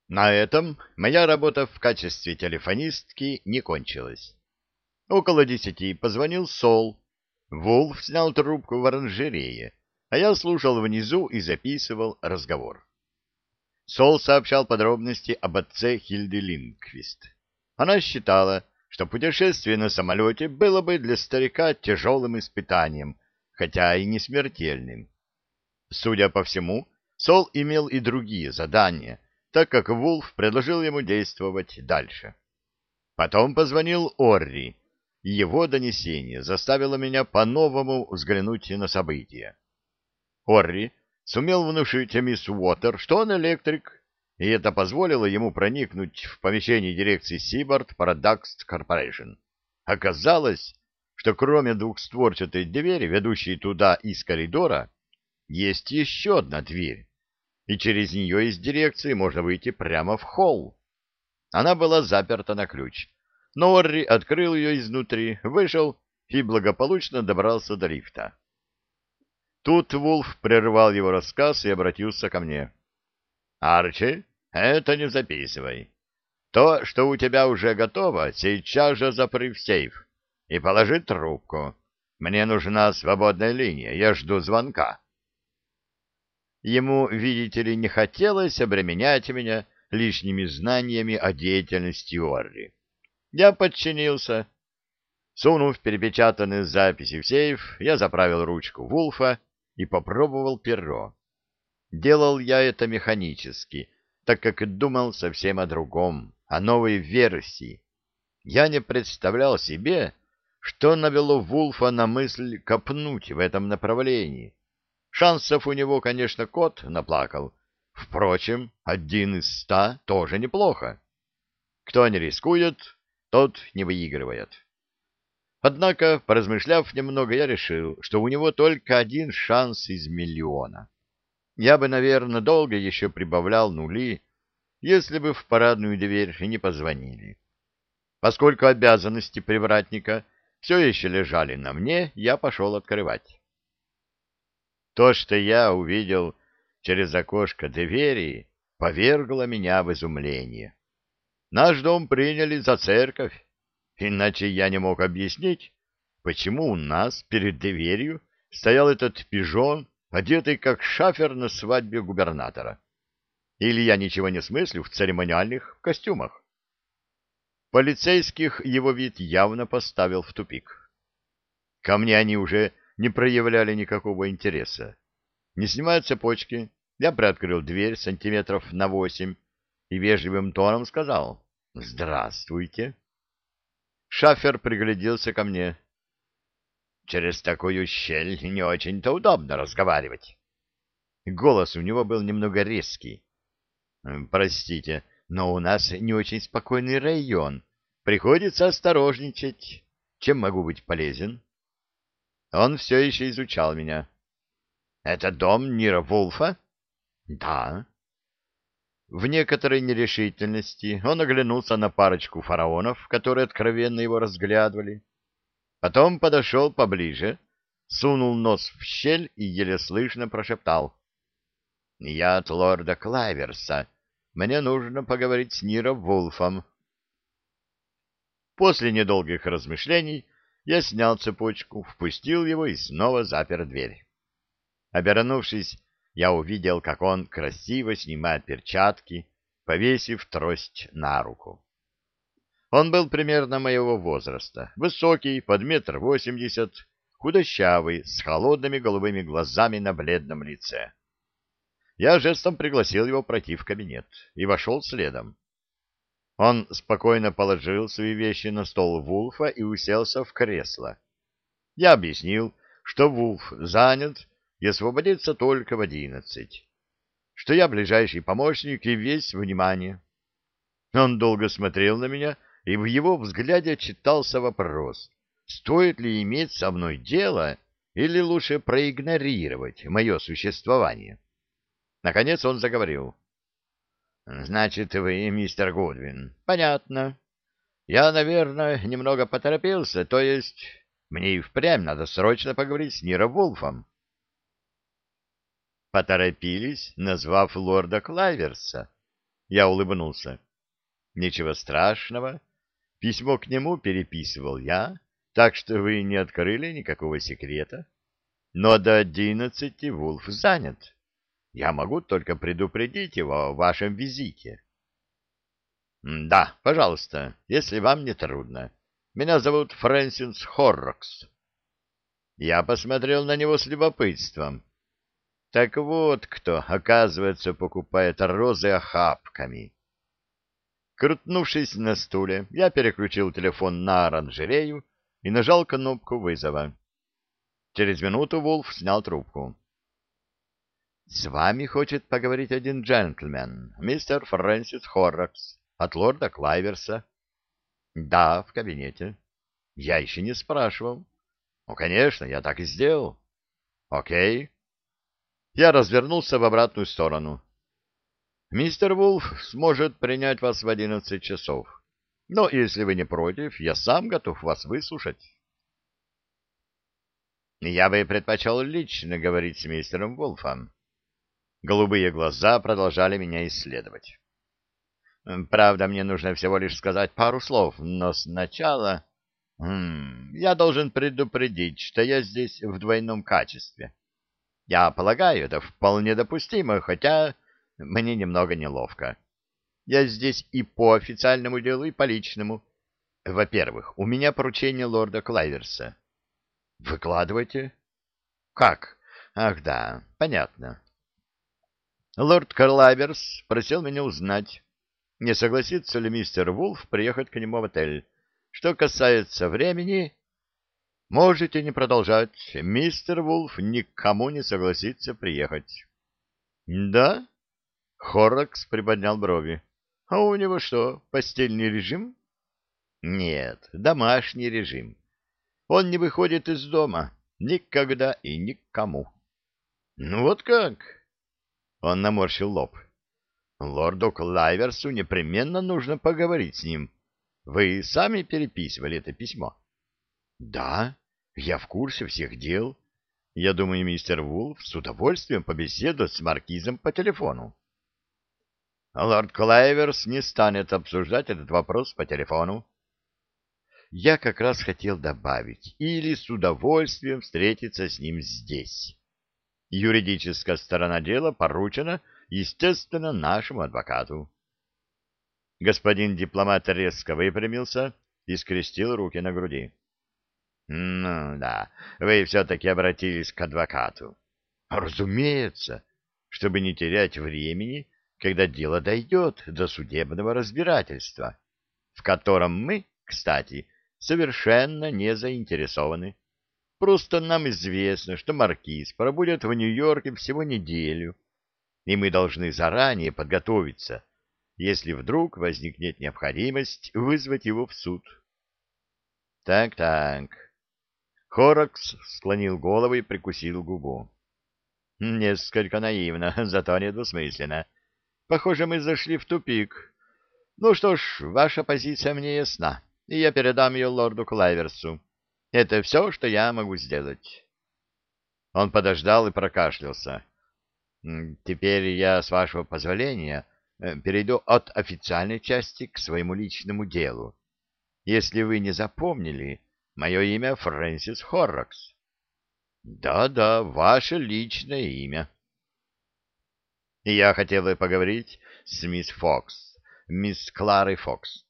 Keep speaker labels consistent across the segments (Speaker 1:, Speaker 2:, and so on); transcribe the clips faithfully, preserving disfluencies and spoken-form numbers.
Speaker 1: На этом моя работа в качестве телефонистки не кончилась. Около десяти позвонил Сол. Вулф снял трубку в оранжерее, а я слушал внизу и записывал разговор. Сол сообщал подробности об отце Хильды Линквист. Она считала, что путешествие на самолете было бы для старика тяжелым испытанием, хотя и не смертельным. Судя по всему, Сол имел и другие задания, так как Вулф предложил ему действовать дальше. Потом позвонил Орри, и его донесение заставило меня по-новому взглянуть на события. Орри сумел внушить мисс Уотер, что он электрик, и это позволило ему проникнуть в помещение дирекции Seabird Products Corporation. Оказалось, что кроме двухстворчатой двери, ведущей туда из коридора, есть еще одна дверь, и через нее из дирекции можно выйти прямо в холл. Она была заперта на ключ, но Орри открыл ее изнутри, вышел и благополучно добрался до лифта. Тут Вулф прервал его рассказ и обратился ко мне. — Арчи, это не записывай. То, что у тебя уже готово, сейчас же запри в сейф и положи трубку. Мне нужна свободная линия, я жду звонка. Ему, видите ли, не хотелось обременять меня лишними знаниями о деятельности Орри. Я подчинился. Сунув перепечатанные записи в сейф, я заправил ручку Вулфа и попробовал перо. Делал я это механически, так как думал совсем о другом, о новой версии. Я не представлял себе, что навело Вулфа на мысль копнуть в этом направлении. Шансов у него, конечно, кот наплакал. Впрочем, один из ста тоже неплохо. Кто не рискует, тот не выигрывает. Однако, поразмышляв немного, я решил, что у него только один шанс из миллиона. Я бы, наверное, долго еще прибавлял нули, если бы в парадную дверь не позвонили. Поскольку обязанности привратника все еще лежали на мне, я пошел открывать. То, что я увидел через окошко двери, повергло меня в изумление. Наш дом приняли за церковь, иначе я не мог объяснить, почему у нас перед дверью стоял этот пижон, одетый как шафер на свадьбе губернатора. Или я ничего не смыслю в церемониальных костюмах. Полицейских его вид явно поставил в тупик. Ко мне они уже не проявляли никакого интереса. Не снимая цепочки, я приоткрыл дверь сантиметров на восемь и вежливым тоном сказал «Здравствуйте». Шафер пригляделся ко мне. «Через такую щель не очень-то удобно разговаривать». Голос у него был немного резкий. «Простите, но у нас не очень спокойный район. Приходится осторожничать. Чем могу быть полезен?» Он все еще изучал меня. «Это дом Нира Вулфа?» «Да». В некоторой нерешительности он оглянулся на парочку фараонов, которые откровенно его разглядывали. Потом подошел поближе, сунул нос в щель и еле слышно прошептал. «Я от лорда Клайверса. Мне нужно поговорить с Ниром Вулфом». После недолгих размышлений я снял цепочку, впустил его и снова запер дверь. Обернувшись, я увидел, как он красиво снимает перчатки, повесив трость на руку. Он был примерно моего возраста, высокий, под метр восемьдесят, худощавый, с холодными голубыми глазами на бледном лице. Я жестом пригласил его пройти в кабинет и вошел следом. Он спокойно положил свои вещи на стол Вулфа и уселся в кресло. Я объяснил, что Вулф занят и освободится только в одиннадцать, что я ближайший помощник и весь внимание. Он долго смотрел на меня, и в его взгляде читался вопрос, стоит ли иметь со мной дело или лучше проигнорировать мое существование. Наконец он заговорил. «Значит, вы мистер Гудвин. Понятно. Я, наверное, немного поторопился, то есть мне и впрямь надо срочно поговорить с Ниром Вулфом». Поторопились, назвав лорда Клайверса. Я улыбнулся. Ничего страшного. Письмо к нему переписывал я, так что вы не открыли никакого секрета. Но до одиннадцати Вулф занят. Я могу только предупредить его о вашем визите. — Да, пожалуйста, если вам не трудно. Меня зовут Фрэнсис Хоррокс. Я посмотрел на него с любопытством. Так вот кто, оказывается, покупает розы охапками. Крутнувшись на стуле, я переключил телефон на оранжерею и нажал кнопку вызова. Через минуту Вулф снял трубку. — С вами хочет поговорить один джентльмен, мистер Фрэнсис Хоррокс, от лорда Клайверса. — Да, в кабинете. — Я еще не спрашивал. — Ну, конечно, я так и сделал. — Окей. Я развернулся в обратную сторону. — Мистер Вулф сможет принять вас в одиннадцать часов. Но если вы не против, я сам готов вас выслушать. — Я бы предпочел лично говорить с мистером Вулфом. Голубые глаза продолжали меня исследовать. Правда, мне нужно всего лишь сказать пару слов, но сначала... Хм, я должен предупредить, что я здесь в двойном качестве. Я полагаю, это вполне допустимо, хотя мне немного неловко. Я здесь и по официальному делу, и по личному. Во-первых, у меня поручение лорда Клайверса. Выкладывайте. Как? Ах, да, понятно. Лорд Клайверс просил меня узнать, не согласится ли мистер Вулф приехать к нему в отель. Что касается времени, можете не продолжать. Мистер Вулф никому не согласится приехать. Да? Хоррокс приподнял брови. А у него что, постельный режим? Нет, домашний режим. Он не выходит из дома никогда и никому. Ну вот как? Он наморщил лоб. Лорду Клайверсу непременно нужно поговорить с ним. Вы сами переписывали это письмо? Да, я в курсе всех дел. Я думаю, мистер Вулф с удовольствием побеседует с маркизом по телефону. Лорд Клайверс не станет обсуждать этот вопрос по телефону. Я как раз хотел добавить, или с удовольствием встретиться с ним здесь. Юридическая сторона дела поручена, естественно, нашему адвокату. Господин дипломат резко выпрямился и скрестил руки на груди. — Ну да, вы все-таки обратились к адвокату. — Разумеется, чтобы не терять времени, когда дело дойдет до судебного разбирательства, в котором мы, кстати, совершенно не заинтересованы. Просто нам известно, что маркиз пробудет в Нью-Йорке всего неделю, и мы должны заранее подготовиться, если вдруг возникнет необходимость вызвать его в суд. Так-так. Хоррокс склонил голову и прикусил губу. Несколько наивно, зато недвусмысленно. Похоже, мы зашли в тупик. Ну что ж, ваша позиция мне ясна, и я передам ее лорду Клайверсу. Это все, что я могу сделать. Он подождал и прокашлялся. Теперь я, с вашего позволения, перейду от официальной части к своему личному делу. Если вы не запомнили, мое имя Фрэнсис Хоррокс. Да-да, ваше личное имя. И я хотел бы поговорить с мисс Фокс, мисс Кларой Фокс.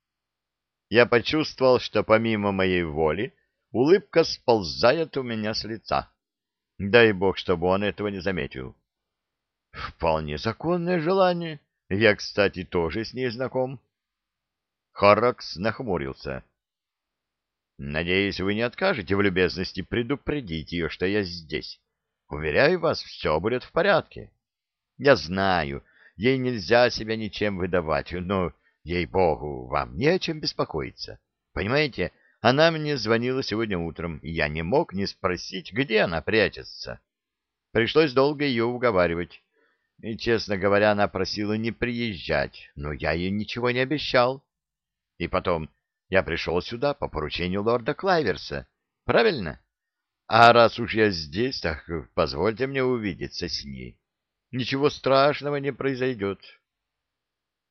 Speaker 1: Я почувствовал, что помимо моей воли улыбка сползает у меня с лица. Дай бог, чтобы он этого не заметил. Вполне законное желание. Я, кстати, тоже с ней знаком. Хоррокс нахмурился. Надеюсь, вы не откажете в любезности предупредить ее, что я здесь. Уверяю вас, все будет в порядке. Я знаю, ей нельзя себя ничем выдавать, но, ей-богу, вам не о чем беспокоиться. Понимаете, она мне звонила сегодня утром, и я не мог не спросить, где она прячется. Пришлось долго ее уговаривать. И, честно говоря, она просила не приезжать, но я ей ничего не обещал. И потом, я пришел сюда по поручению лорда Клайверса, правильно? А раз уж я здесь, так позвольте мне увидеться с ней. Ничего страшного не произойдет.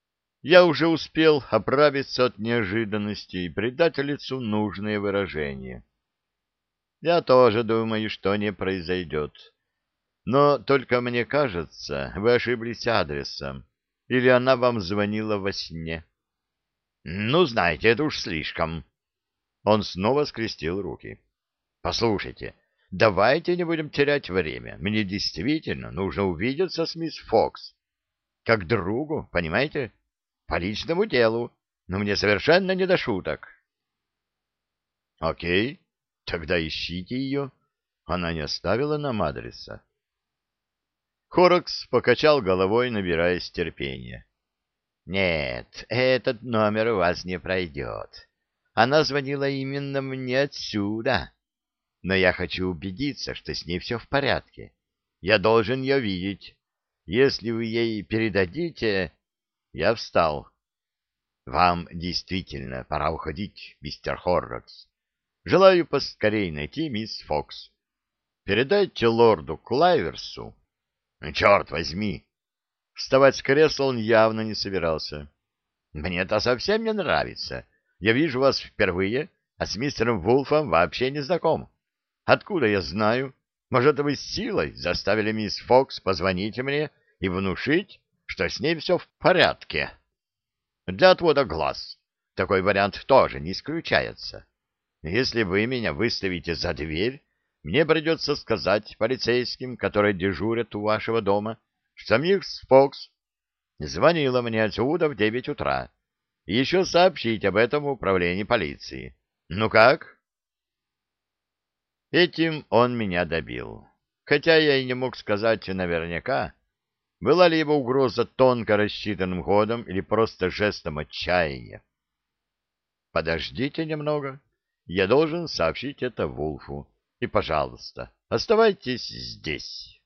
Speaker 1: Я уже успел оправиться от неожиданности и придать лицу нужное выражение. Я тоже думаю, что не произойдет. Но только мне кажется, вы ошиблись адресом. Или она вам звонила во сне. Ну, знаете, это уж слишком. Он снова скрестил руки. Послушайте, давайте не будем терять время. Мне действительно нужно увидеться с мисс Фокс. Как другу, понимаете? По личному делу. Но мне совершенно не до шуток. Окей, тогда ищите ее. Она не оставила нам адреса. Хоррокс покачал головой, набираясь терпения. Нет, этот номер у вас не пройдет. Она звонила именно мне отсюда. Но я хочу убедиться, что с ней все в порядке. Я должен ее видеть. Если вы ей передадите... Я встал. Вам действительно пора уходить, мистер Хоррокс. Желаю поскорей найти мисс Фокс. Передайте лорду Клайверсу. Черт возьми! Вставать с кресла он явно не собирался. Мне это совсем не нравится. Я вижу вас впервые, а с мистером Вулфом вообще не знаком. Откуда я знаю? Может, вы с силой заставили мисс Фокс позвонить мне и внушить, что с ней все в порядке? Для отвода глаз такой вариант тоже не исключается. Если вы меня выставите за дверь, мне придется сказать полицейским, которые дежурят у вашего дома, что мисс Фокс звонила мне отсюда в девять утра, и еще сообщить об этом в управлении полиции. Ну как? Этим он меня добил. Хотя я и не мог сказать наверняка, была ли его угроза тонко рассчитанным ходом или просто жестом отчаяния. Подождите немного. Я должен сообщить это Вулфу. И, пожалуйста, оставайтесь здесь.